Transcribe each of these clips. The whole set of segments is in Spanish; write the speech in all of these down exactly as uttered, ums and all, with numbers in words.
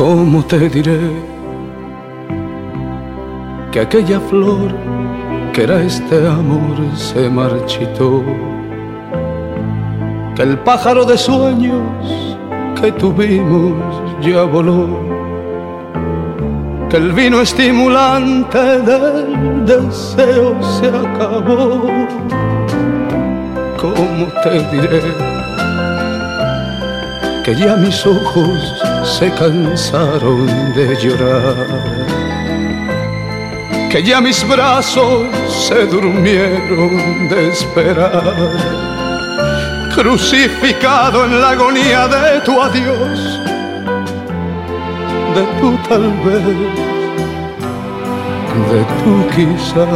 ¿Cómo te diré que aquella flor que era este amor se marchitó? Que el pájaro de sueños que tuvimos ya voló, que el vino estimulante del deseo se acabó. ¿Cómo te diré que ya mis ojos se cansaron de llorar? Que ya mis brazos se durmieron de esperar. Crucificado en la agonía de tu adiós, de tu tal vez, de tu quizá.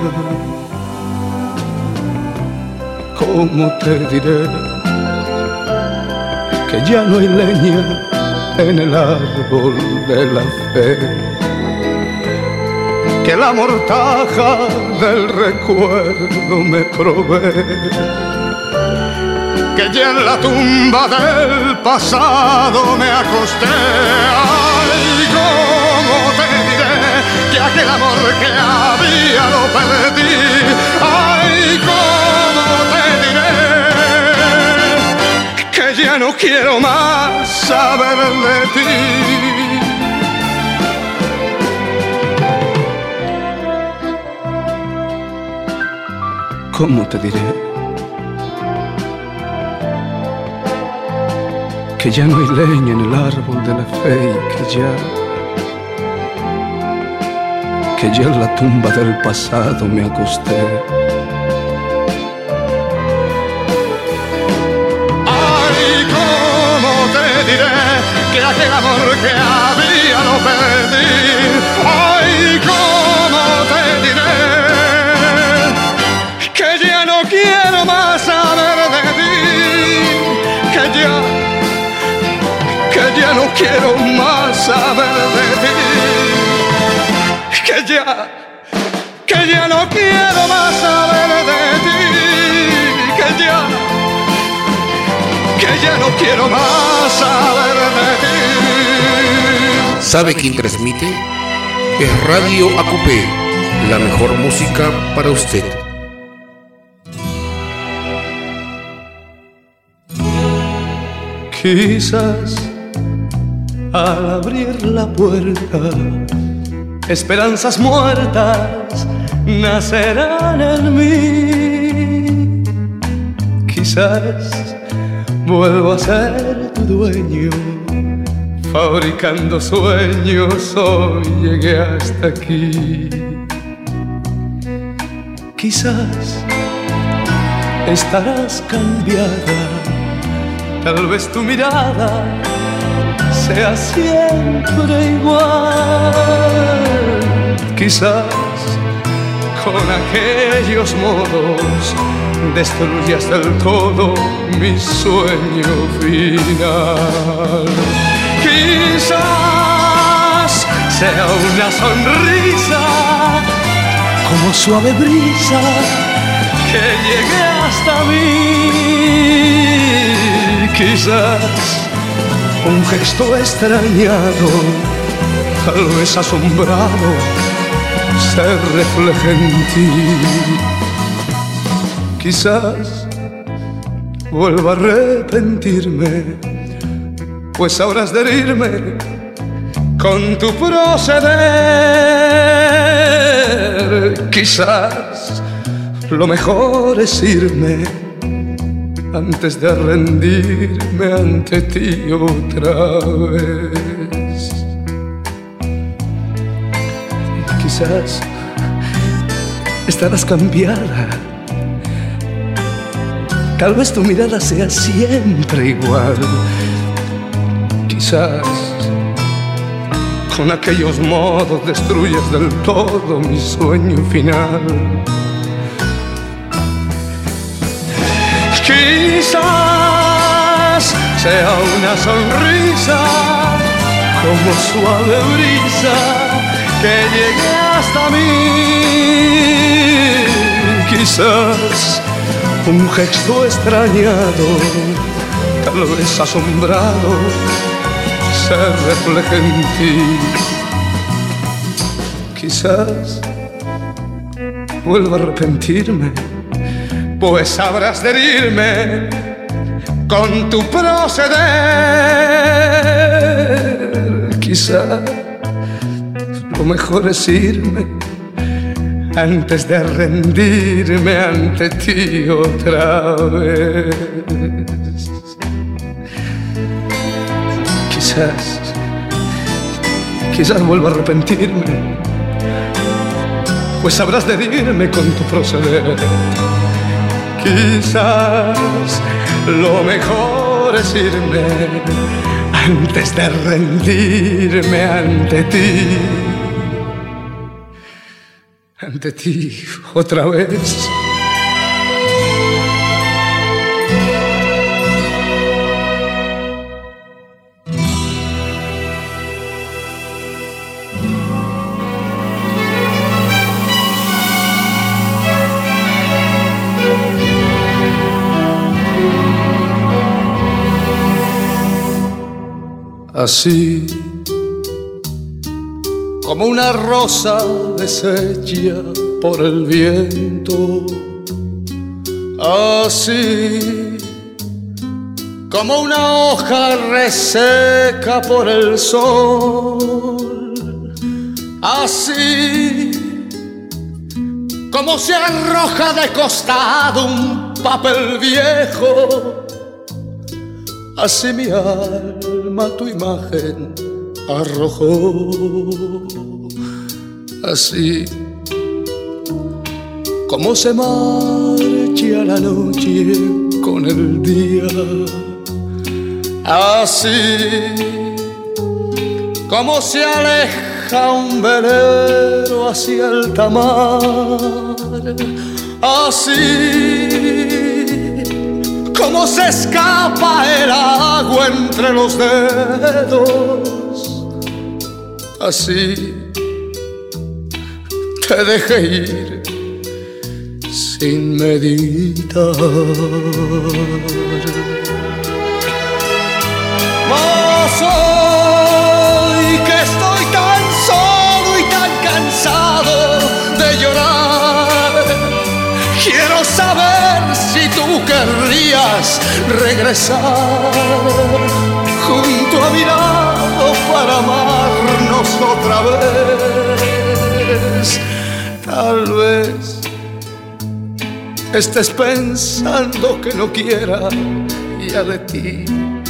¿Cómo te diré que ya no hay leña en el árbol de la fe? Que la mortaja del recuerdo me provee. Que ya en la tumba del pasado me acosté. Ay, ¿cómo te diré que aquel amor que había lo perdí? Ay, ¿cómo te diré que ya no quiero más saber de ti? ¿Cómo te diré que ya no hay leña en el árbol de la fe y que ya, que ya en la tumba del pasado me acosté? Ay, ¿cómo te diré que aquel amor que había lo perdí? Ay, ¿cómo te diré que ya no quiero más saber de ti? Que ya que ya no quiero más saber de ti, que ya, que ya no quiero más saber de ti, que ya, que ya no quiero más saber de ti. ¿Sabe quién transmite? Es Radio Acupé, la mejor música para usted. Quizás al abrir la puerta, esperanzas muertas nacerán en mí. Quizás vuelva a ser tu dueño, fabricando sueños. Hoy llegué hasta aquí. Quizás estarás cambiada, tal vez tu mirada sea siempre igual. Quizás con aquellos modos destruyas del todo mi sueño final. Quizás sea una sonrisa como suave brisa que llegue hasta mí. Quizás un gesto extrañado, tal vez asombrado, se refleje en ti. Quizás vuelva a arrepentirme, pues sabrás de herirme con tu proceder. Quizás lo mejor es irme antes de rendirme ante ti otra vez. Quizás estarás cambiada, tal vez tu mirada sea siempre igual. Quizás con aquellos modos destruyas del todo mi sueño final. Quizás sea una sonrisa como suave brisa que llegue hasta mí. Quizás un gesto extrañado, tal vez asombrado, se refleje en ti. Quizás vuelva a arrepentirme, pues sabrás de herirme con tu proceder. Quizás lo mejor es irme antes de rendirme ante ti otra vez. Quizás, quizás vuelva a arrepentirme, pues sabrás de herirme con tu proceder. Quizás lo mejor es irme antes de rendirme ante ti, ante ti otra vez. Así como una rosa deshecha por el viento, así como una hoja reseca por el sol, así como se arroja de costado un papel viejo, así mi alma tu imagen arrojó. Así como se marcha la noche con el día, así como se aleja un velero hacia el mar, así como se escapa el agua entre los dedos, así te dejé ir sin meditar. Mas hoy que estoy tan solo y tan cansado de llorar, quiero saber si tú querrías regresar junto a mi lado para amarnos otra vez. Tal vez estés pensando que no quiera ya de ti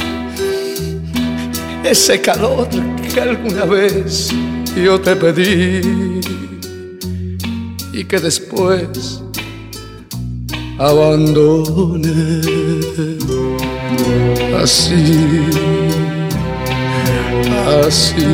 ese calor que alguna vez yo te pedí y que después abandoné. Así, así.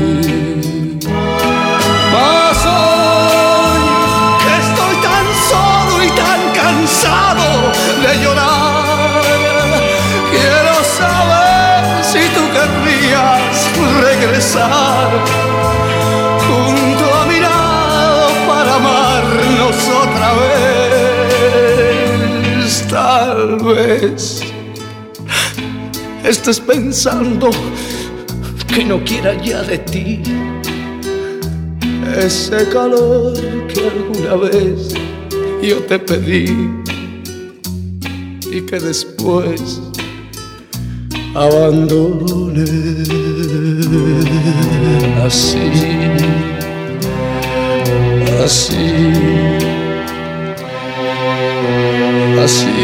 Mas hoy que estoy tan solo y tan cansado de llorar, quiero saber si tú querrías regresar junto a mi lado para amarnos otra vez. Tal vez estés pensando que no quiera ya de ti ese calor que alguna vez yo te pedí y que después abandoné. Así, así, así.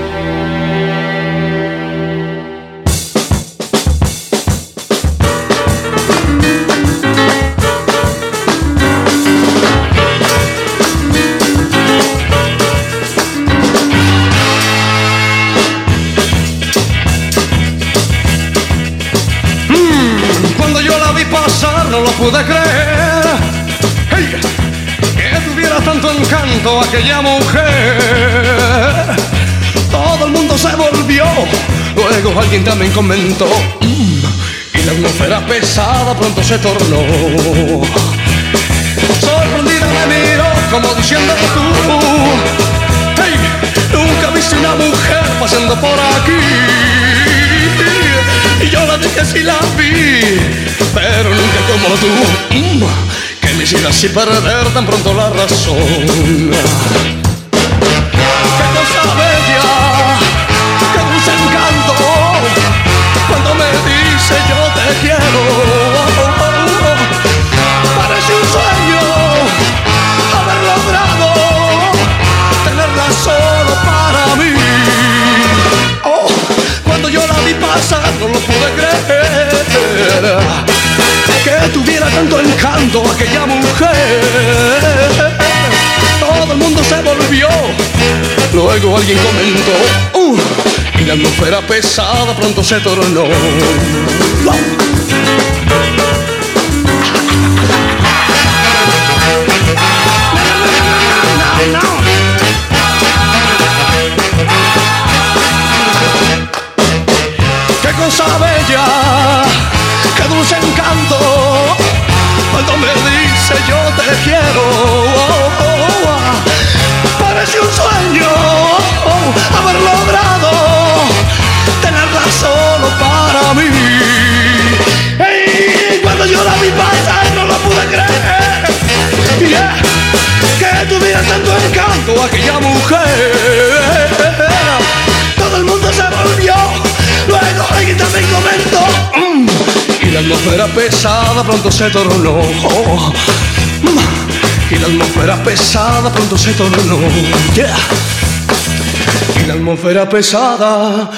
No lo pude creer, hey, que tuviera tanto encanto aquella mujer. Todo el mundo se volvió, luego alguien también comentó, mmm, y la atmósfera pesada pronto se tornó. Sorprendida me miró como diciendo tú, hey, nunca viste una mujer pasando por aquí. Y yo la dije si la vi, pero nunca como tú, mm, que me hiciera así perder tan pronto la razón. Qué cosa bella, qué dulce encanto, cuando me dice yo te quiero. Parece un sueño haber logrado tenerla solo para mí. Oh, cuando yo la vi pasar no lo pude creer, que tuviera tanto encanto aquella mujer. Todo el mundo se volvió, luego alguien comentó, uh, y la atmósfera pesada pronto se tornó. Wow. No, no, no, no. Qué cosa bella, qué dulce encanto, cuando me dice yo te quiero. Oh, oh, oh. Parece un sueño oh, haber logrado tenerla solo para mí. Hey, cuando yo la vi pasar no lo pude creer, yeah, que tuviera tanto encanto aquella mujer. Todo el mundo se volvió, luego alguien también comentó, mm, y la atmósfera pesada pronto se tornó. Oh, mm, y la atmósfera pesada pronto se tornó. Yeah. Y la atmósfera pesada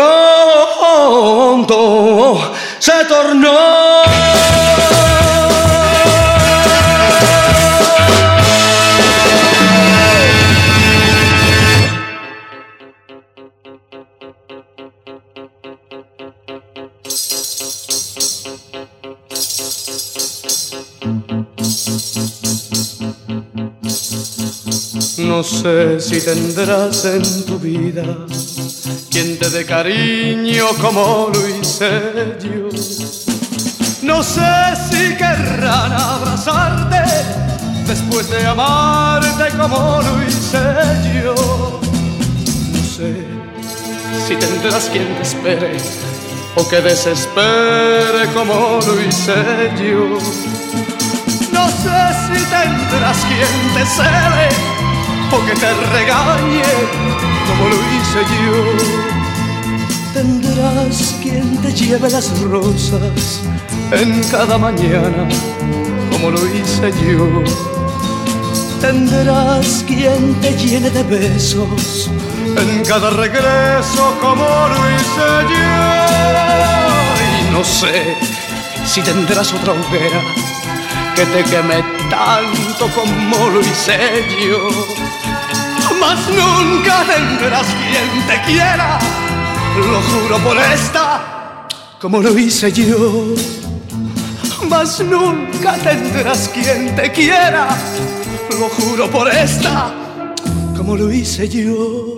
pronto se tornó. No sé si tendrás en tu vida quien te dé cariño como lo hice yo. No sé si querrán abrazarte después de amarte como lo hice yo. No sé si tendrás quien te espere o que desespere como lo hice yo. No sé si tendrás quien te cele o que te regañe como lo hice yo. Tendrás quien te lleve las rosas en cada mañana como lo hice yo. Tendrás quien te llene de besos en cada regreso como lo hice yo. Y no sé si tendrás otra hoguera que te queme tanto como lo hice yo. Mas nunca tendrás quien te quiera, lo juro por esta, como lo hice yo. Mas nunca tendrás quien te quiera, lo juro por esta, como lo hice yo.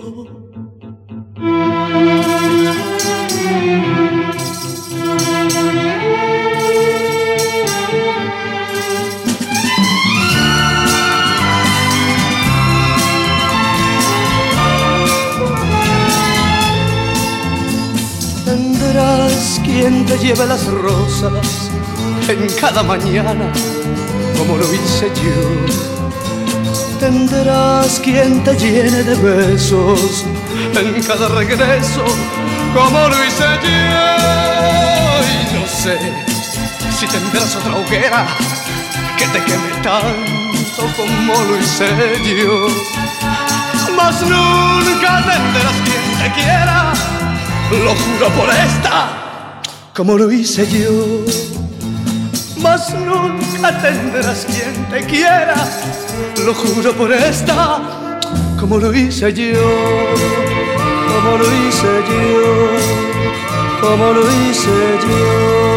Tendrás quien te lleve las rosas en cada mañana, como lo hice yo. Tendrás quien te llene de besos en cada regreso, como lo hice yo. Y no sé si tendrás otra hoguera que te queme tanto como lo hice yo. Mas nunca tendrás quien te quiera, lo juro por esta, como lo hice yo. Mas nunca tendrás quien te quiera, lo juro por esta, como lo hice yo, como lo hice yo, como lo hice yo.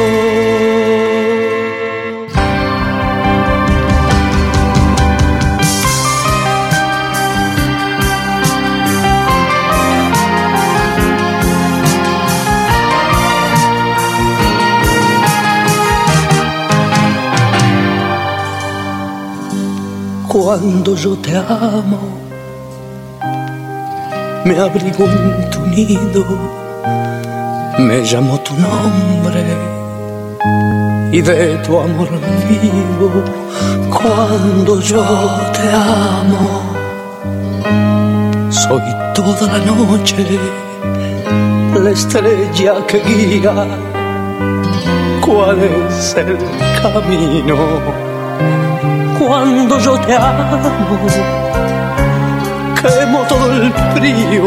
Cuando yo te amo, me abrigo en tu nido me llamó tu nombre y de tu amor vivo cuando yo te amo. Soy toda la noche la estrella que guía cuál es el camino. Cuando yo te amo, quemo todo el frío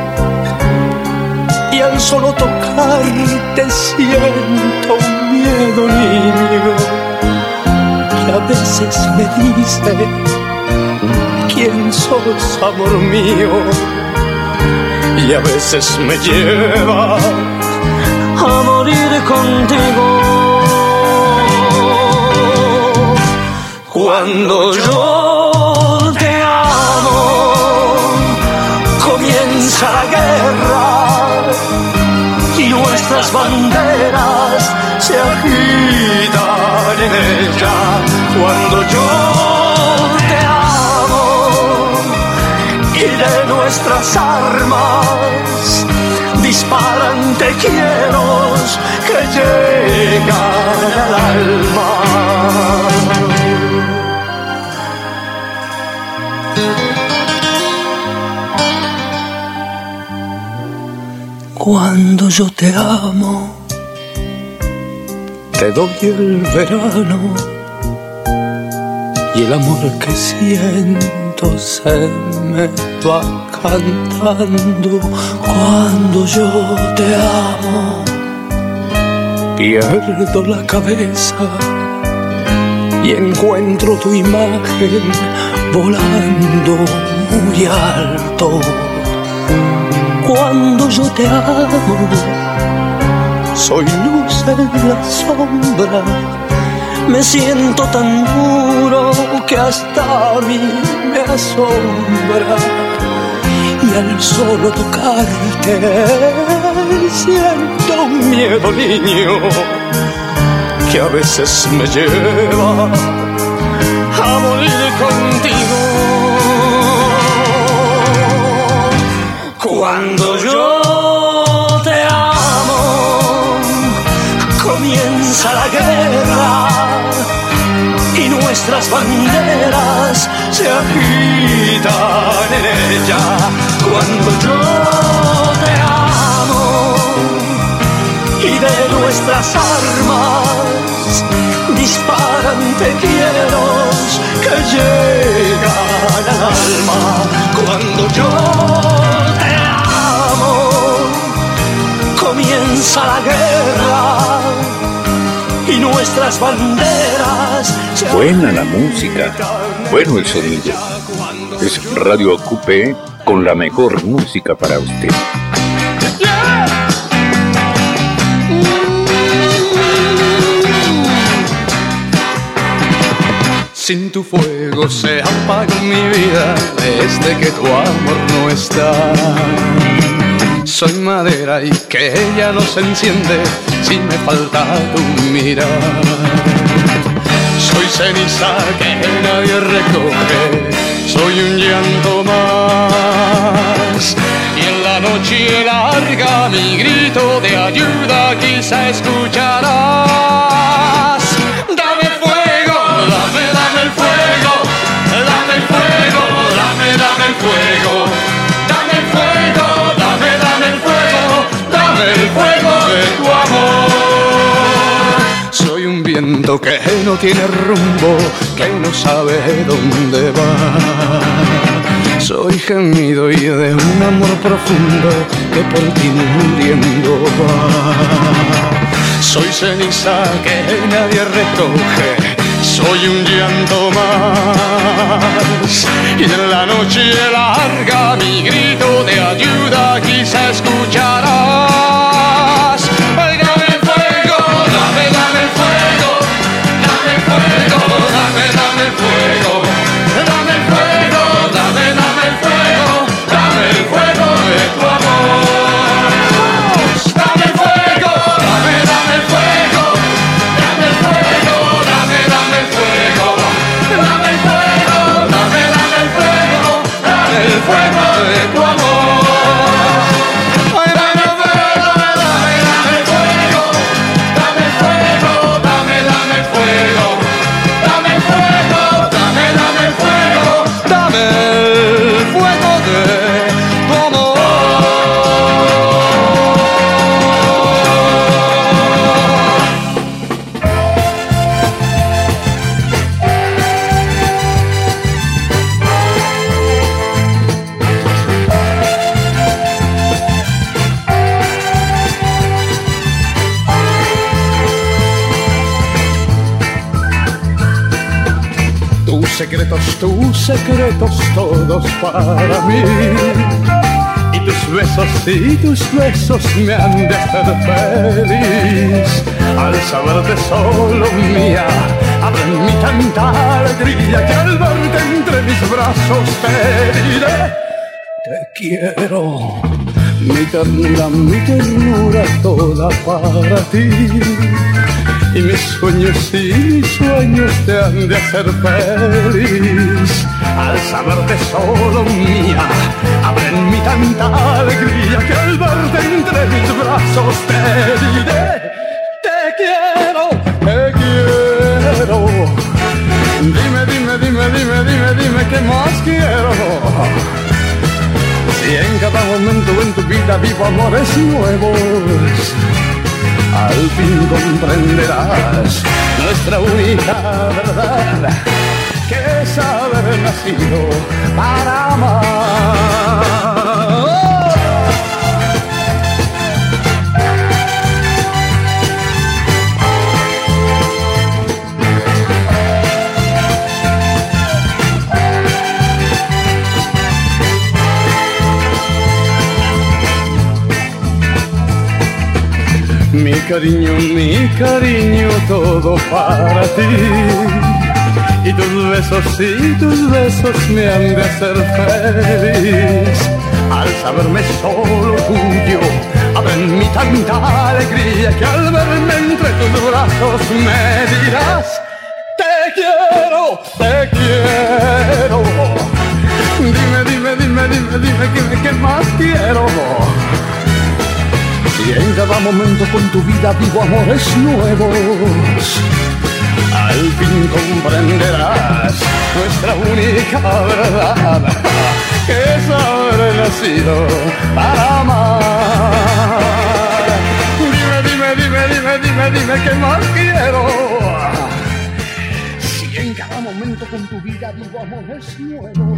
y al solo tocarte siento un miedo, niño, que a veces me dice: ¿quién sos, amor mío? Y a veces me lleva a morir contigo. Cuando yo te amo, comienza la guerra y nuestras banderas se agitan en ella. Cuando yo te amo y de nuestras armas disparan te quiero que llegan al alma. Cuando yo te amo, te doy el verano y el amor que siento se me va cantando. Cuando yo te amo, pierdo la cabeza y encuentro tu imagen volando muy alto. Cuando yo te amo, soy luz en la sombra, me siento tan duro que hasta a mí me asombra. Y al solo tocarte siento un miedo, niño, que a veces me lleva a morir contigo. Cuando yo te amo, comienza la guerra y nuestras banderas se agitan en ella. Cuando yo te amo y de nuestras armas disparan te quiero que llegan al alma. Cuando yo te amo, comienza la guerra y nuestras banderas se buena la música, bueno el sonido. Es Radio Acupé con la mejor música para usted. Sin tu fuego se apaga mi vida desde que tu amor no está. Soy madera y que ella no se enciende si me falta tu mirar. Soy ceniza que nadie recoge, soy un llanto más. Y en la noche larga mi grito de ayuda quizá escucharás. Dame fuego, dame, dame el fuego, dame el fuego, dame, dame el fuego, dame el fuego, dame, dame el fuego, dame el fuego de tu amor. Soy un viento que no tiene rumbo, que no sabe dónde va. Soy gemido y de un amor profundo que por ti muriendo va. Soy ceniza que nadie recoge, soy un llanto más. Y en la noche larga mi grito de ayuda quizá escucharás. Dame el fuego, dame, dame el fuego, dame el fuego, dame, dame el fuego, dame el fuego, dame, dame el fuego, dame el fuego de tu amor. Dame el fuego, dame, dame el fuego, dame el fuego, dame, dame el fuego, dame el fuego, dame, dame el fuego, dame el fuego de tu amor. Ay, dame el fuego, dame tus secretos, tus secretos todos para mí. Y tus besos, y tus besos me han de hacer feliz. Al saberte solo mía, abre en mí tanta alegría que al verte entre mis brazos te diré: te quiero, mi ternura, mi ternura toda para ti. Y mis sueños, y mis sueños te han de hacer feliz. Al saberte solo mía, abre en mí tanta alegría que al verte entre mis brazos te diré: te quiero, te quiero. Dime, dime, dime, dime, dime, dime qué más quiero. Si en cada momento en tu vida vivo amores nuevos, al fin comprenderás nuestra única verdad, que es haber nacido para amar. Mi cariño, mi cariño, todo para ti. Y tus besos, y tus besos me han de hacer feliz. Al saberme solo tuyo, abre en mí tanta alegría que al verme entre tus brazos me dirás: te quiero, te quiero. Dime, dime, dime, dime, dime, dime qué más quiero. Y en cada momento con tu vida vivo amores nuevos, al fin comprenderás nuestra única verdad, que es haber nacido para amar. Dime, dime, dime, dime, dime, dime qué más quiero. Si en cada momento con tu vida vivo amores nuevos.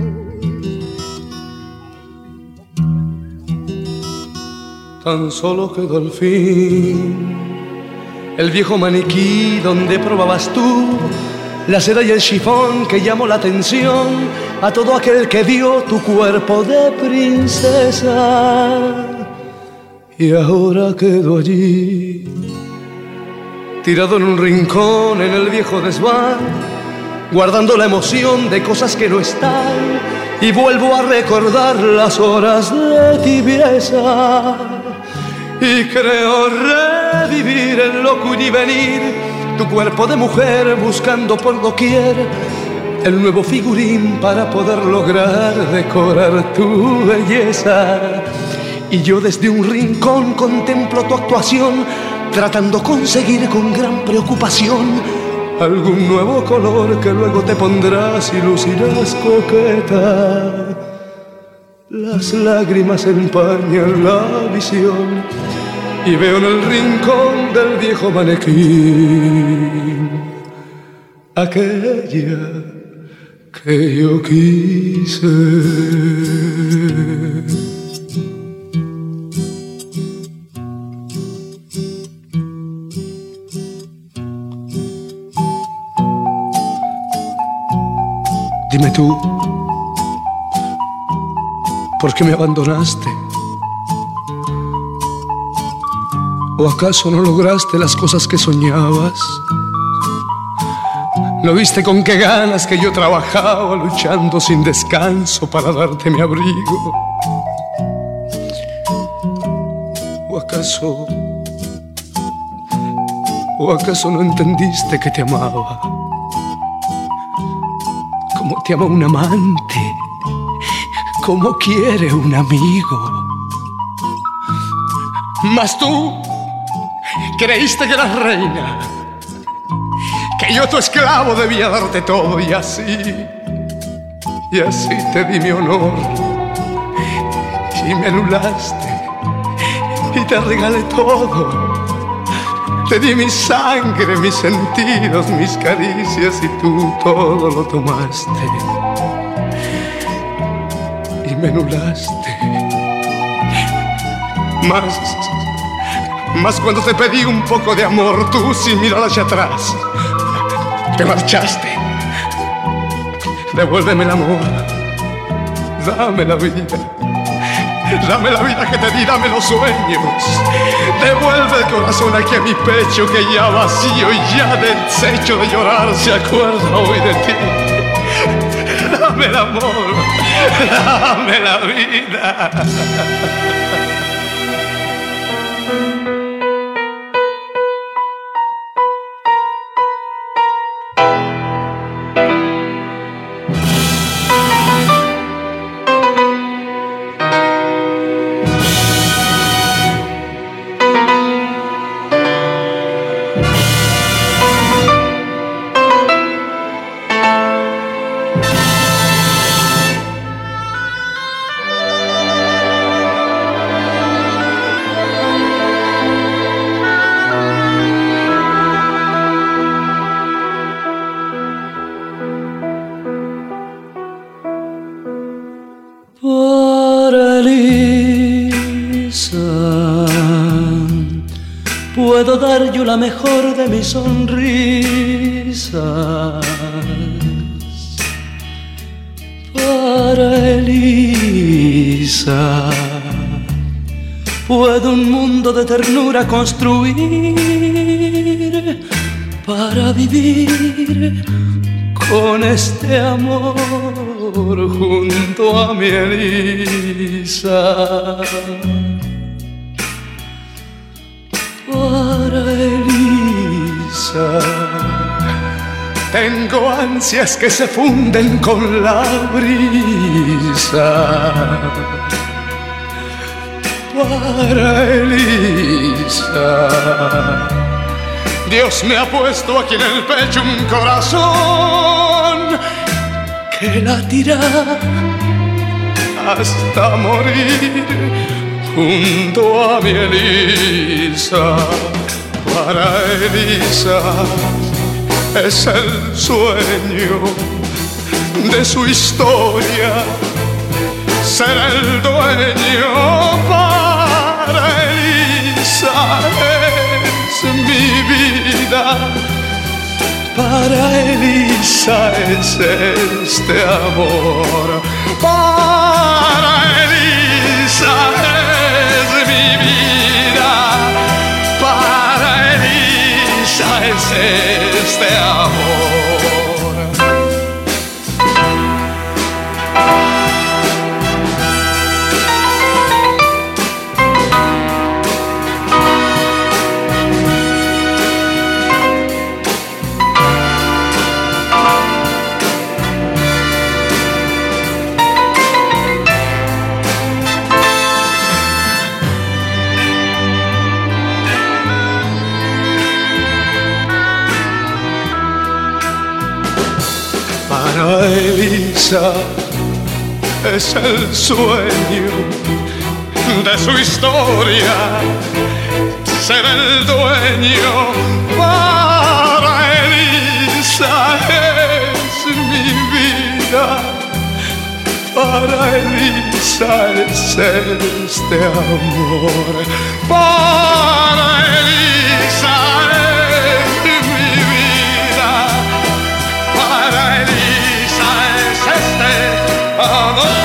Tan solo quedó al fin el viejo maniquí donde probabas tú la seda y el chifón que llamó la atención a todo aquel que vio tu cuerpo de princesa. Y ahora quedó allí, tirado en un rincón en el viejo desván, guardando la emoción de cosas que no están, y vuelvo a recordar las horas de tibieza. Y creo revivir el loco y venir, tu cuerpo de mujer buscando por doquier el nuevo figurín para poder lograr decorar tu belleza. Y yo desde un rincón contemplo tu actuación, tratando conseguir con gran preocupación algún nuevo color que luego te pondrás y lucirás coqueta. Las lágrimas empañan la visión y veo en el rincón del viejo manequín aquella que yo quise. Dime tú, ¿por qué me abandonaste? ¿O acaso no lograste las cosas que soñabas? ¿No viste con qué ganas que yo trabajaba luchando sin descanso para darte mi abrigo? ¿O acaso, o acaso no entendiste que te amaba? Como te ama un amante, como quiere un amigo. Mas tú creíste que eras reina, que yo tu esclavo debía darte todo, y así, y así te di mi honor, y me anulaste, y te regalé todo. Te di mi sangre, mis sentidos, mis caricias, y tú todo lo tomaste y me anulaste. Más, más cuando te pedí un poco de amor, tú sin mirar hacia atrás te marchaste devuélveme el amor, dame la vida, dame la vida que te di, dame los sueños, devuelve el corazón aquí a mi pecho que ya vacío y ya deshecho de llorar se acuerda hoy de ti. Dame el amor, dame la vida. Puedo dar yo la mejor de mis sonrisas para Elisa. Puedo un mundo de ternura construir para vivir con este amor junto a mi Elisa. Para Elisa tengo ansias que se funden con la brisa. Para Elisa Dios me ha puesto aquí en el pecho un corazón que latirá hasta morir junto a mi Elisa. Para Elisa es el sueño de su historia, ser el dueño. Para Elisa es mi vida, para Elisa es este amor. Para Elisa es mi vida, para Elisa es este amor. Para Elisa es el sueño de su historia, ser el dueño. Para Elisa es mi vida, para Elisa es este amor. Para Elisa es mi vida, para Elisa es este amor.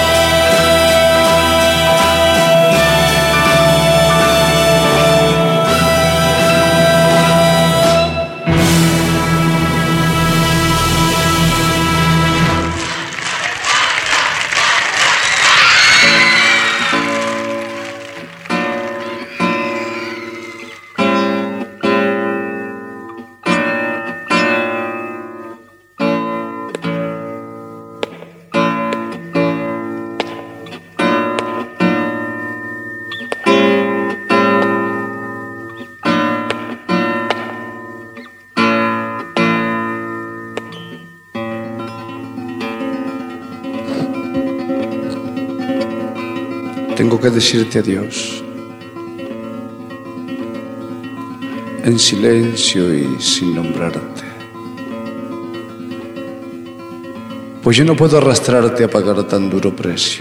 Tengo que decirte adiós, en silencio y sin nombrarte, pues yo no puedo arrastrarte a pagar tan duro precio.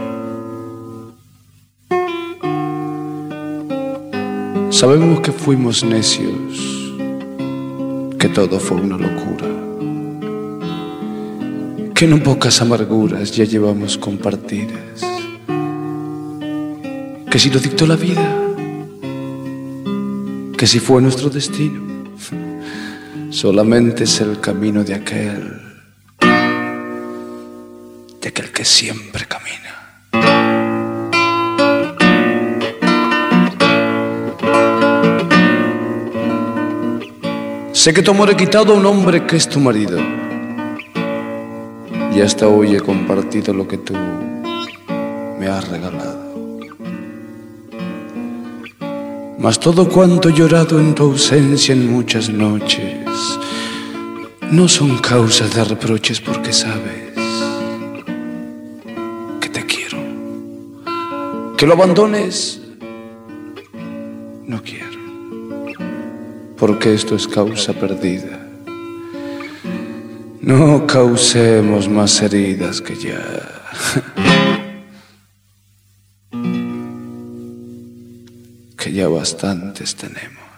Sabemos que fuimos necios, que todo fue una locura, que no pocas amarguras ya llevamos compartidas, que si lo dictó la vida, que si fue nuestro destino, solamente es el camino de aquel, de aquel que siempre camina. Sé que tu amor he quitado a un hombre que es tu marido, y hasta hoy he compartido lo que tú me has regalado. Mas todo cuanto he llorado en tu ausencia en muchas noches no son causas de reproches, porque sabes que te quiero. Que lo abandones, no quiero, porque esto es causa perdida. No causemos más heridas que ya que ya bastantes tenemos.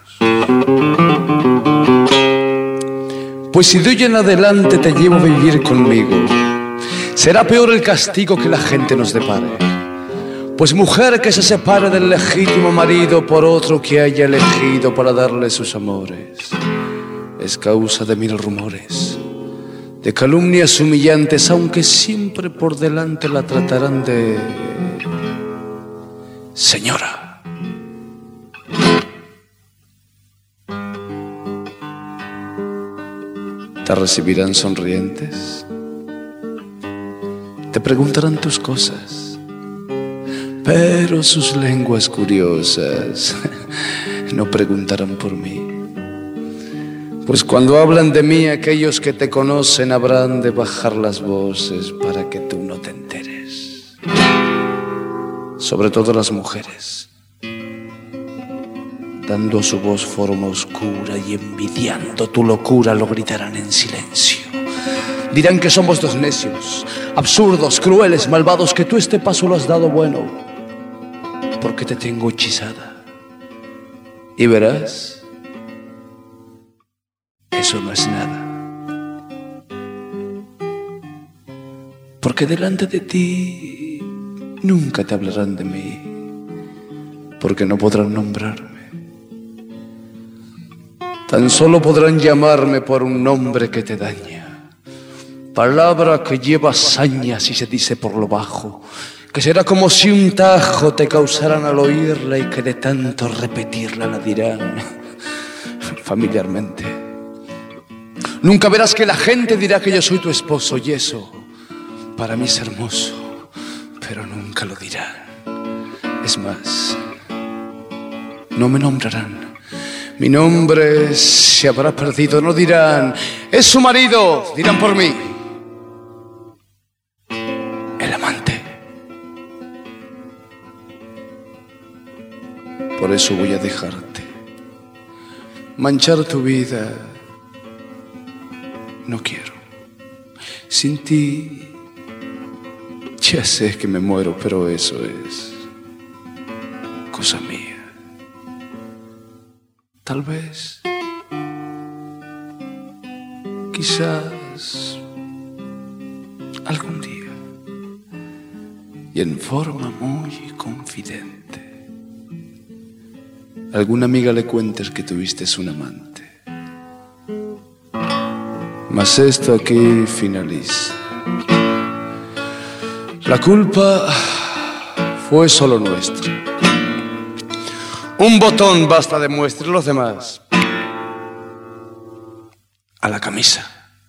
Pues si de hoy en adelante te llevo a vivir conmigo, será peor el castigo que la gente nos depare. Pues mujer que se separe del legítimo marido por otro que haya elegido para darle sus amores, es causa de mil rumores, de calumnias humillantes, aunque siempre por delante la tratarán de señora. Te recibirán sonrientes, te preguntarán tus cosas, pero sus lenguas curiosas no preguntarán por mí. Pues cuando hablan de mí, aquellos que te conocen habrán de bajar las voces para que tú no te enteres. Sobre todo las mujeres, dando a su voz forma oscura y envidiando tu locura, lo gritarán en silencio. Dirán que somos dos necios, absurdos, crueles, malvados, que tú este paso lo has dado bueno, porque te tengo hechizada. Y verás, eso no es nada, porque delante de ti nunca te hablarán de mí, porque no podrán nombrarme. Tan solo podrán llamarme por un nombre que te daña, palabra que lleva sañas y se dice por lo bajo, que será como si un tajo te causaran al oírla y que de tanto repetirla la dirán familiarmente. Nunca verás que la gente dirá que yo soy tu esposo, y eso para mí es hermoso, pero nunca lo dirán. Es más, no me nombrarán. Mi nombre se habrá perdido. No dirán, es su marido, dirán por mí, el amante. Por eso voy a dejarte manchar tu vida. No quiero. Sin ti ya sé que me muero, pero eso es cosa mía. Tal vez, quizás, algún día, y en forma muy confidente, alguna amiga le cuentes que tuviste un amante. Mas esto aquí finaliza. La culpa fue solo nuestra. Un botón basta de muestra, los demás a la camisa.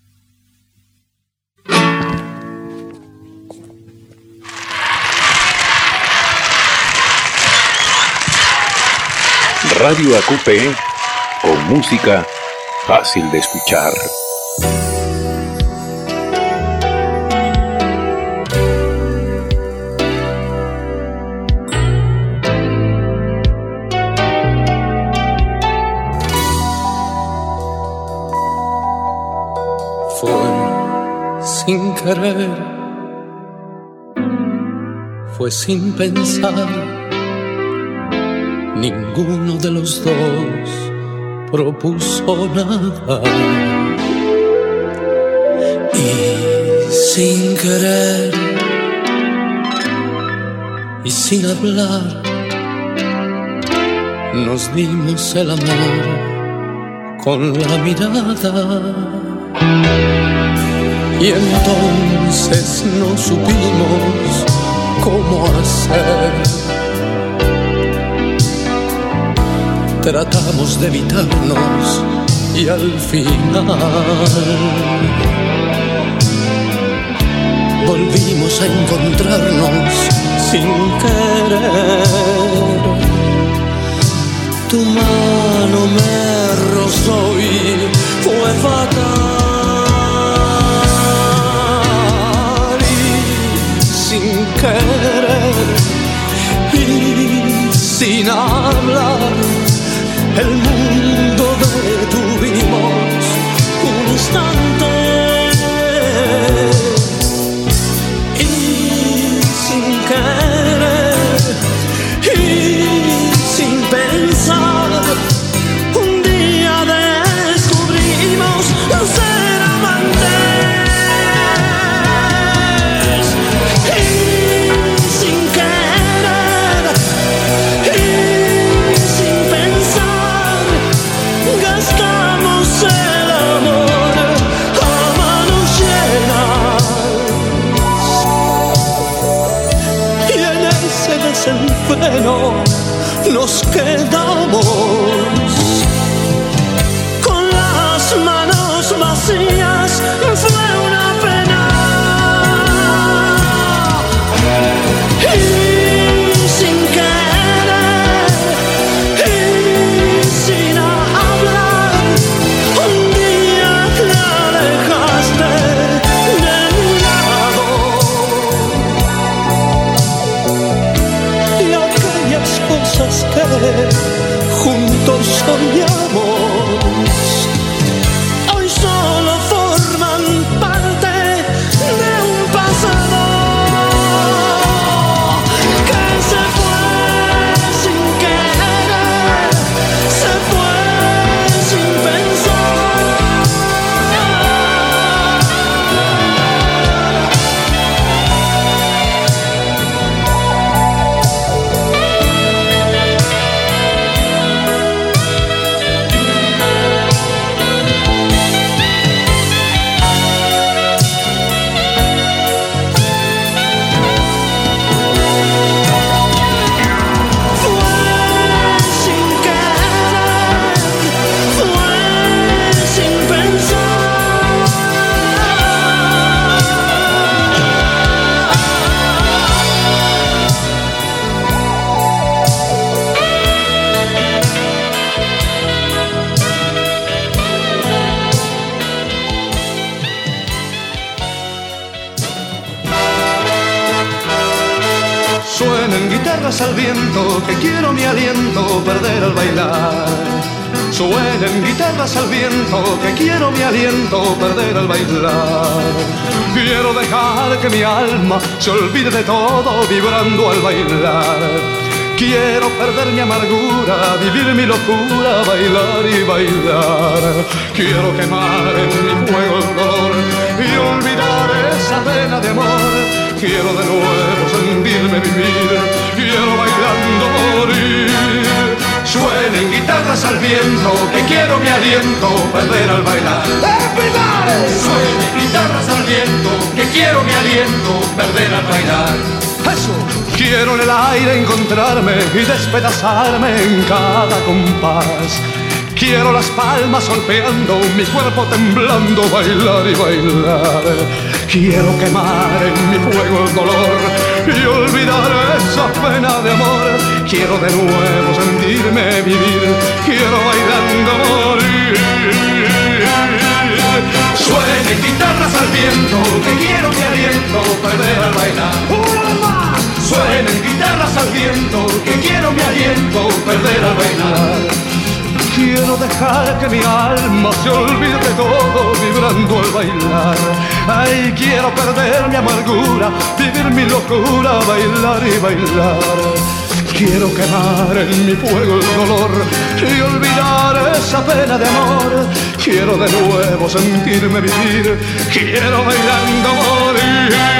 Radio A Q P, con música fácil de escuchar. Sin querer, fue sin pensar, ninguno de los dos propuso nada. Y si querer y sin hablar nos dimos el amor con la mirada, y entonces no supimos cómo hacer. Tratamos de evitarnos y al final volvimos a encontrarnos sin querer. Tu mano me rozó y fue fatal, y sin querer y sin hablar el mundo detuvimos un instante, y sin querer y sin pensar un día descubrimos ser amantes, y sin querer y sin pensar gastamos el amor a manos llenas, y en ese desenfreno nos quedamos con las manos vacías. Fue una pena, y sin querer y sin hablar un día te alejaste de mi lado, y aquellas cosas que juntos soñamos hoy solo forman parte de un pasado que se fue sin querer, se fue sin pensar. Suenan guitarras al viento, que quiero mi aliento perder al bailar. Suenan guitarras al viento, que quiero mi aliento perder al bailar. Quiero dejar que mi alma se olvide de todo vibrando al bailar. Quiero perder mi amargura, vivir mi locura, bailar y bailar. Quiero quemar en mi fuego el dolor y olvidar esa pena de amor. Quiero de nuevo sentirme vivir, quiero bailando morir. Suenen guitarras al viento, que quiero mi aliento perder al bailar. Suenen guitarras al viento, que quiero mi aliento perder al bailar. Eso. Quiero en el aire encontrarme y despedazarme en cada compás. Quiero las palmas golpeando, mi cuerpo temblando, bailar y bailar. Quiero quemar en mi fuego el dolor y olvidar esa pena de amor. Quiero de nuevo sentirme vivir, quiero bailando morir. Suenen guitarras al viento, que quiero mi aliento perder al bailar. ¡Una más! Suenen guitarras al viento, que quiero mi aliento perder al bailar. Quiero dejar que mi alma se olvide de todo vibrando al bailar. Ay, quiero perder mi amargura, vivir mi locura, bailar y bailar. Quiero quemar en mi fuego el dolor y olvidar esa pena de amor. Quiero de nuevo sentirme vivir, quiero bailando morir.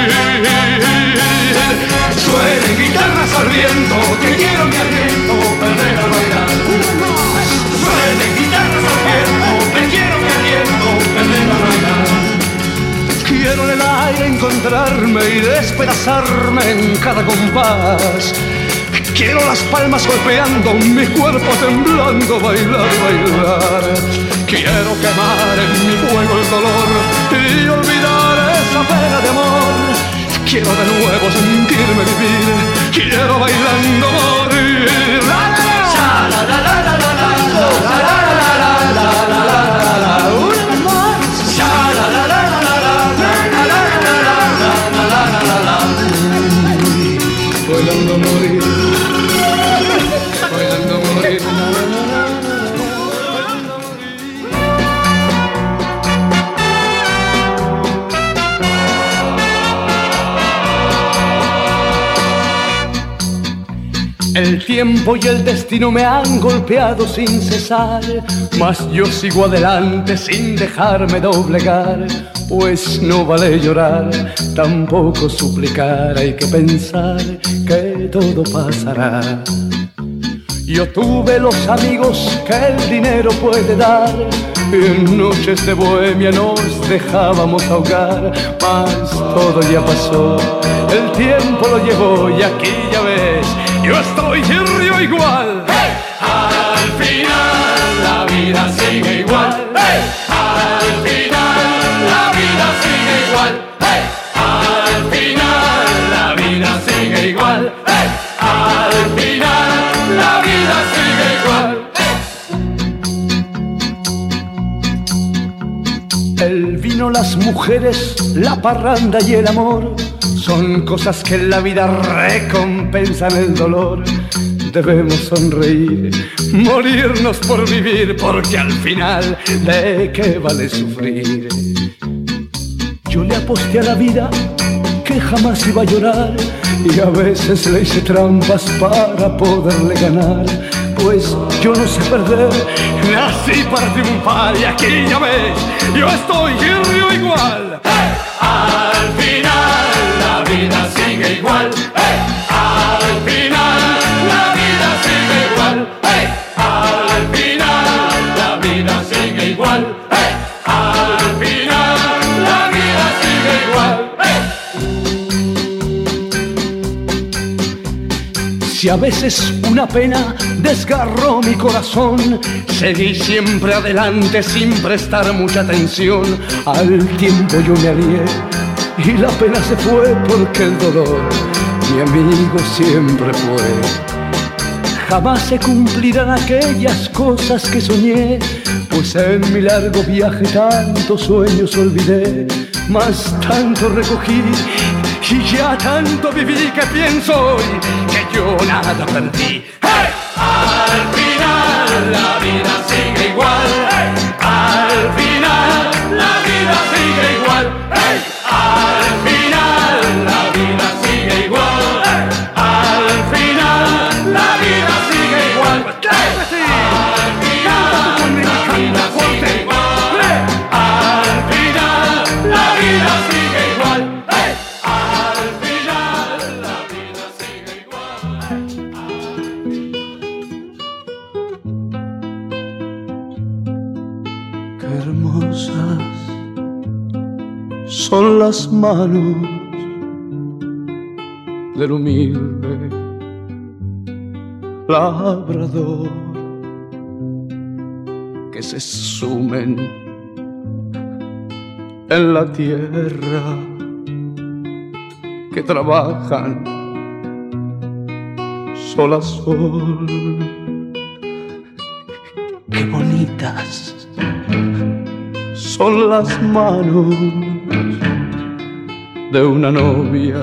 guitarras al viento, que quiero mi aliento perder al bailar. Suenen guitarras al viento, que quiero mi aliento perder al bailar. Quiero en el aire encontrarme y despedazarme en cada compás. Quiero las palmas golpeando, mi cuerpo temblando, bailar, bailar. Quiero quemar en mi fuego el dolor y olvidar esa pena de amor. Quiero de nuevo sentirme vivir, quiero bailando morir. La, la, la, la, la, la, la, la, la, la, la, la, la, la. Una vez más. La, la, la, la, la, la, la, la, la, la, la, la. Bailando morir. Bailando morir. El tiempo y el destino me han golpeado sin cesar, mas yo sigo adelante sin dejarme doblegar. Pues no vale llorar, tampoco suplicar, hay que pensar que todo pasará. Yo tuve los amigos que el dinero puede dar, y en noches de bohemia nos dejábamos ahogar. Mas todo ya pasó, el tiempo lo llevó y aquí ya ves, yo estoy y río igual. ¡Hey! Al final la vida sigue igual. ¡Hey! Al final la vida sigue igual. ¡Hey! Al final la vida sigue igual. ¡Hey! Al final la vida sigue igual. ¡Hey! El vino, las mujeres, la parranda y el amor son cosas que en la vida recompensan el dolor. Debemos sonreír, morirnos por vivir, porque al final, ¿de qué vale sufrir? Yo le aposté a la vida que jamás iba a llorar, y a veces le hice trampas para poderle ganar. Pues yo no sé perder, nací para triunfar, y aquí ya ves, yo estoy y río igual. ¡Hey! Al final la vida sigue igual. ¡Hey! Al final la vida sigue igual. ¡Hey! Al final la vida sigue igual. ¡Hey! Al final la vida sigue igual. ¡Hey! Si a veces una pena desgarró mi corazón, seguí siempre adelante sin prestar mucha atención. Al tiempo yo me alié y la pena se fue, porque el dolor mi amigo siempre fue. Jamás se cumplirán aquellas cosas que soñé, pues en mi largo viaje tantos sueños olvidé. Mas tanto recogí y ya tanto viví que pienso hoy que yo nada perdí. ¡Hey! Al final la vida sigue igual. ¡Hey! Al final la vida sigue igual. ¡Hey! Al final la vida sigue igual. ¡Hey! Al final la vida sigue igual. ¡Hey! Al final la vida sigue igual. ¡Hey! Al final la vida sigue igual. ¡Hey! Al final la vida sigue igual. Qué hermosas son las manos del humilde labrador, que se sumen en la tierra, que trabajan sol a sol. Qué bonitas son las manos de una novia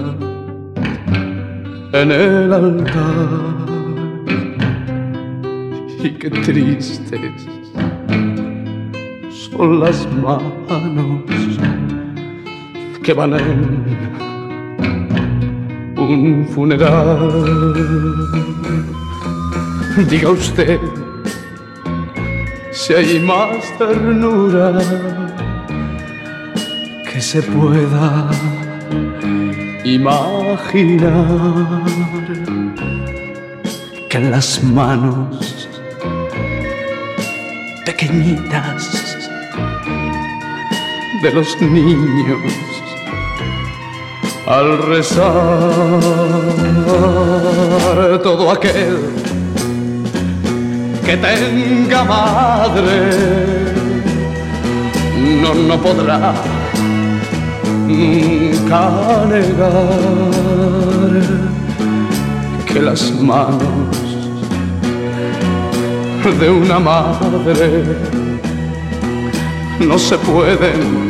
en el altar, y qué tristes son las manos que van en un funeral. Diga usted si hay más ternura que se pueda imaginar que en las manos pequeñitas de los niños al rezar todo aquel que tenga madre no, no podrá nunca negar que las manos de una madre no se pueden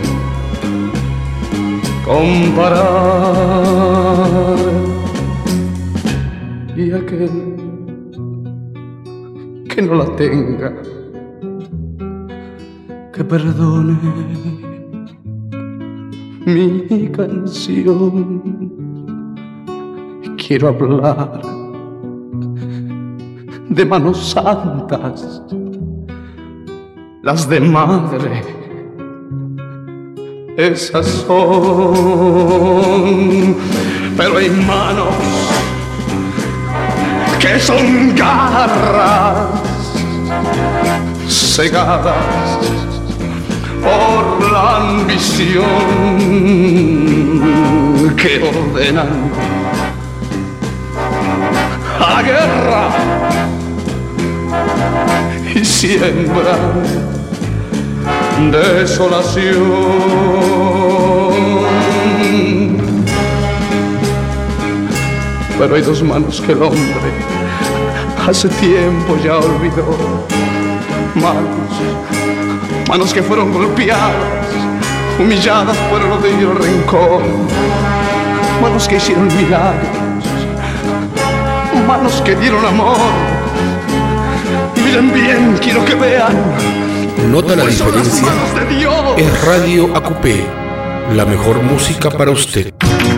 comparar, y aquel que no la tenga, que perdone mi canción. Quiero hablar de manos santas, las de madre, esas son, pero hay manos que son garras cegadas por la ambición, que ordenan la guerra y siembran desolación. Pero hay dos manos que el hombre hace tiempo ya olvidó, manos, manos que fueron golpeadas, humilladas por el odio y el rencor, manos que hicieron milagros, manos que dieron amor. Miren bien, quiero que vean. ¿Nota la diferencia? Es Radio A Q P, la mejor música para usted.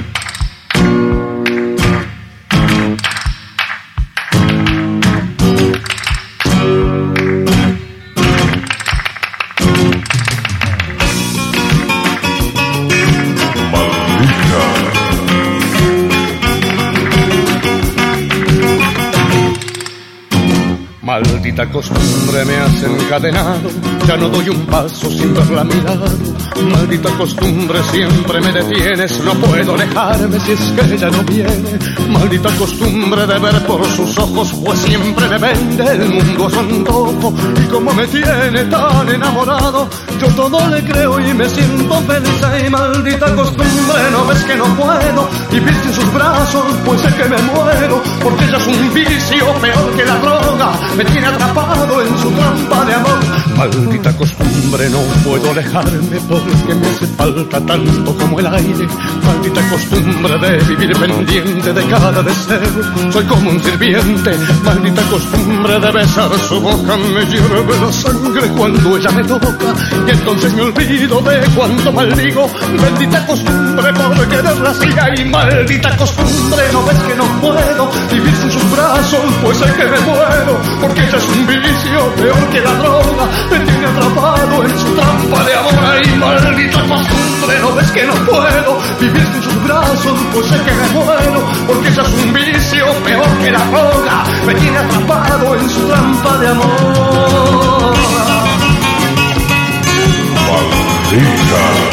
Maldita costumbre me has encadenado, ya no doy un paso sin verla mirar. Maldita costumbre siempre me detienes, no puedo alejarme si es que ella no viene. Maldita costumbre de ver por sus ojos, pues siempre me vende el mundo a su antojo. Y como me tiene tan enamorado, yo todo le creo y me siento feliz. Ay, maldita costumbre, no ves que no puedo vivir sin sus brazos, pues sé que me muero, porque ella es un vicio peor que la droga, me tiene atrapado en su trampa de amor. Maldita costumbre, no puedo alejarme porque me hace falta tanto como el aire. Maldita costumbre de vivir pendiente de cada deseo, soy como un sirviente. Maldita costumbre de besar su boca, me hierve la sangre cuando ella me toca, y entonces me olvido de cuánto maldigo. Bendita costumbre por quererla así. Y maldita costumbre, no ves que no puedo vivir sin sus brazos, pues sé que me muero, porque ella es un vicio peor que la droga, me tiene atrapado en su trampa de amor. Ay, maldita costumbre, no ves que no puedo vivir sin sus brazos, pues sé que me muero, porque ella es un vicio peor que la droga, me tiene atrapado en su trampa de amor. Maldita.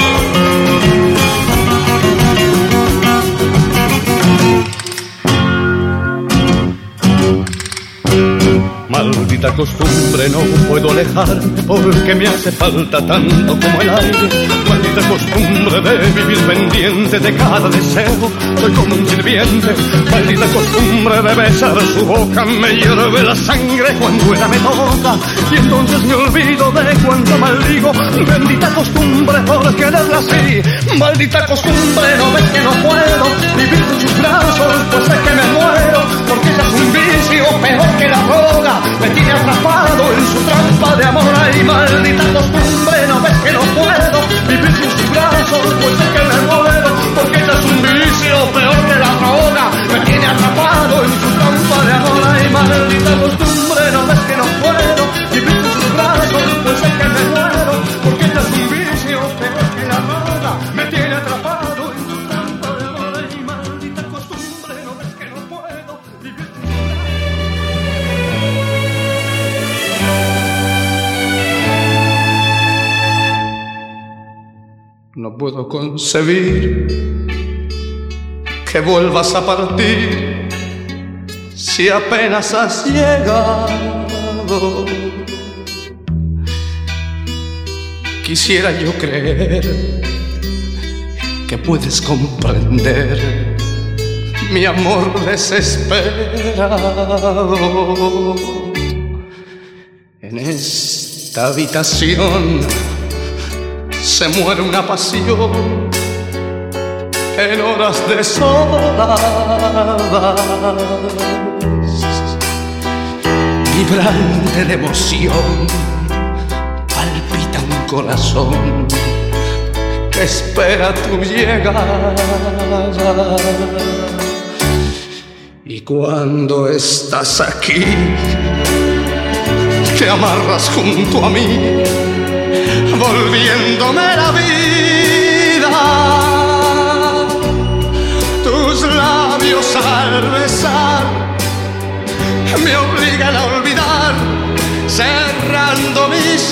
Maldita costumbre, no puedo alejarme porque me hace falta tanto como el aire. Maldita costumbre de vivir pendiente de cada deseo, soy como un sirviente. Maldita costumbre de besar su boca, me hierve la sangre cuando ella me toca, y entonces me olvido de cuánto maldigo. Bendita costumbre por quererla así. Maldita costumbre, no ves que no puedo vivir sin sus brazos, pues sé que me muero, porque ella es un vicio peor que la droga, me tiene atrapado en su trampa de amor. Ay, maldita costumbre, no ves que no puedo vivir sin sus brazos, pues sé que me muero, porque ella es un vicio peor que la droga, me tiene atrapado en su trampa de amor. Ay, maldita costumbre, no ves que no puedo vivir sin sus brazos, pues sé que me muero, porque ella es un vicio peor que la droga, me tiene atrapado en su trampa. No puedo concebir que vuelvas a partir si apenas has llegado. Quisiera yo creer que puedes comprender mi amor desesperado. En esta habitación se muere una pasión en horas desoladas, vibrante de emoción, palpita un corazón que espera tu llegada. Y cuando estás aquí, te amarras junto a mí, volviéndome la vida. Tus labios al besar me obligan a olvidar, cerrando mis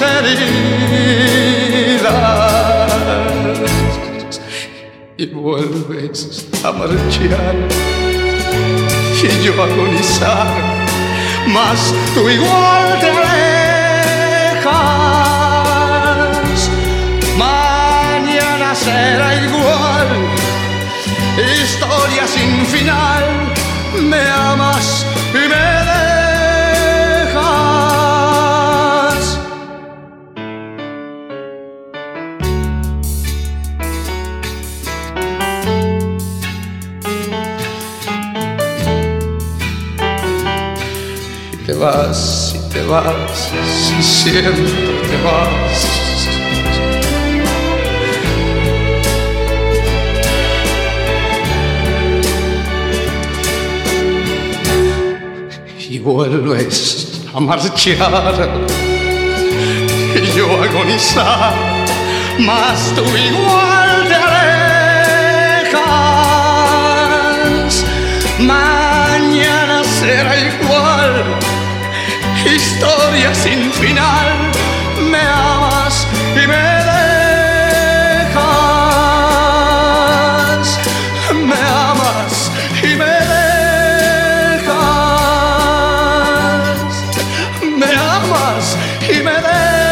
heridas. Y vuelves a marchar y yo a agonizar, mas tú igual te alejas. Mañana será igual, historia sin final. Me amas y me dejas. Y te vas, y te vas, y siempre te vas. Y vuelves a marchar y yo a agonizar, mas tú igual te alejas. Mañana será igual, historia sin final. Me amas y me dejas. Me amas y me dejas. Y me dejas.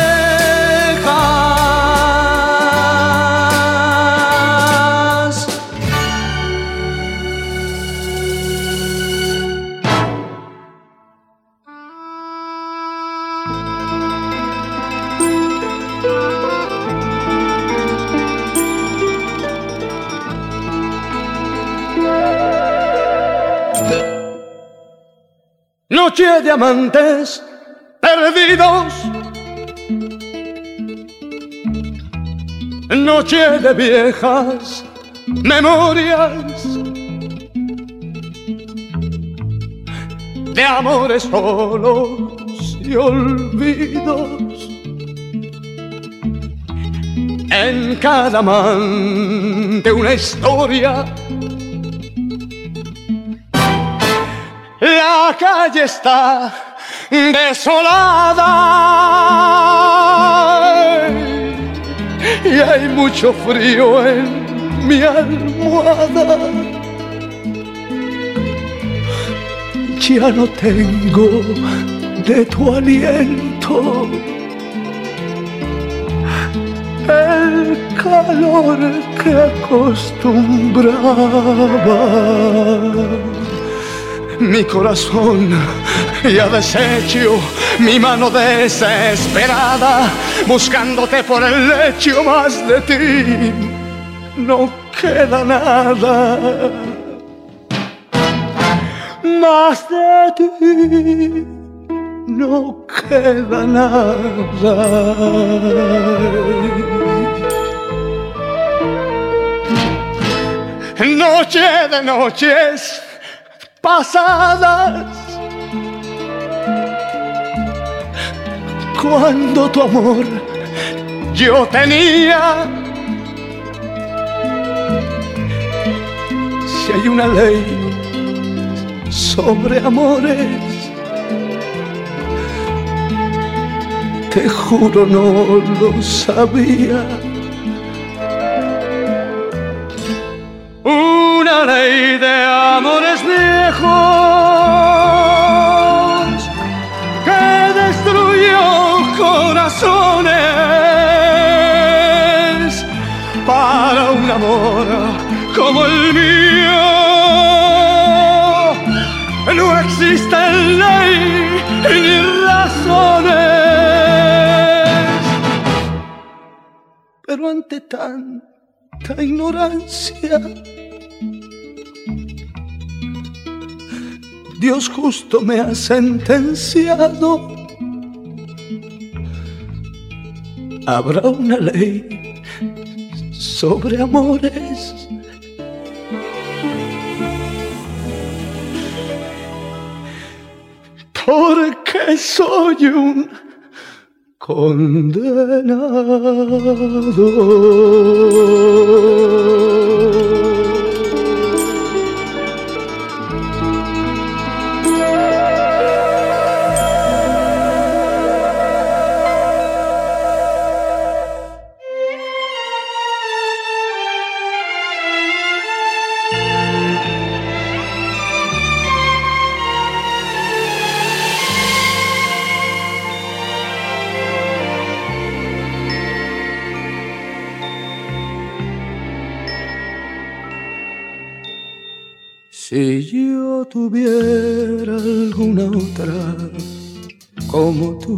Noche de amantes perdidos, noche de viejas memorias, de amores solos y olvidos. En cada amante una historia. La calle está desolada y hay mucho frío en mi almohada. Ya no tengo de tu aliento el calor que acostumbraba. Mi corazón ya deshecho, mi mano desesperada, buscándote por el lecho, más de ti no queda nada. Más de ti no queda nada. Noche de noches pasadas, cuando tu amor yo tenía. Si hay una ley sobre amores, te juro no lo sabía. una ley de amores viejos que destruyó corazones para un amor como el mío. No existe ley ni razones, pero ante tanta ignorancia, Dios justo me ha sentenciado. Habrá una ley sobre amores, porque soy un condenado. Si yo tuviera alguna otra como tú,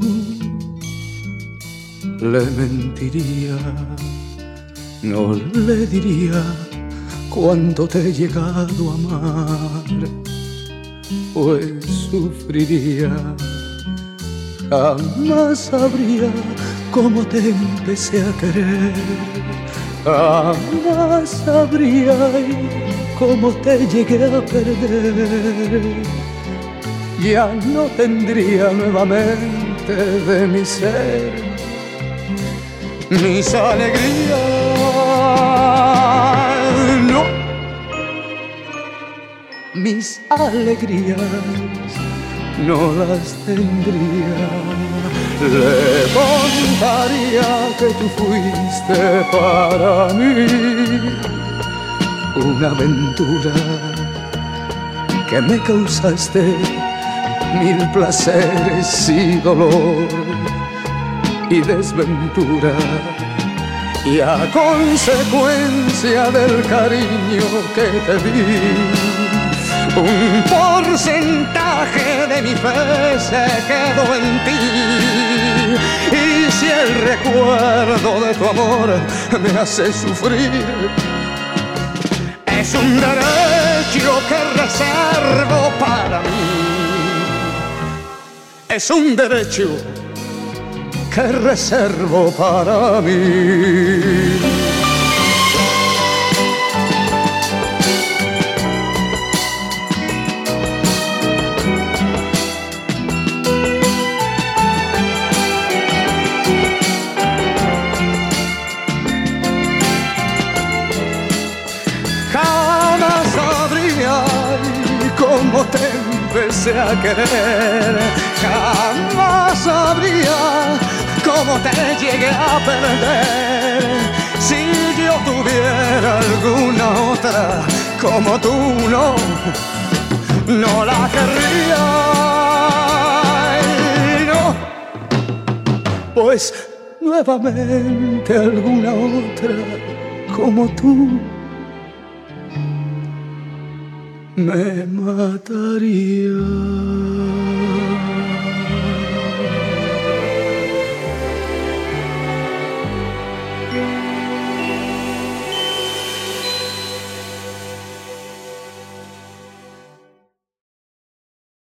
le mentiría, no le diría cuánto te he llegado a amar, pues sufriría, jamás sabría cómo te empecé a querer, jamás sabría cómo te llegué a perder. Ya no tendría nuevamente de mi ser mis alegrías, no, mis alegrías no las tendría. Le contaría que tú fuiste para mí una aventura, que me causaste mil placeres y dolor y desventura, y a consecuencia del cariño que te di, un porcentaje de mi fe se quedó en ti. Y si el recuerdo de tu amor me hace sufrir, es un derecho que reservo para mí. Es un derecho que reservo para mí. Cómo te empecé a querer, jamás sabría cómo te llegué a perder. Si yo tuviera alguna otra como tú, no, no la querría, no, pues nuevamente alguna otra como tú me mataría.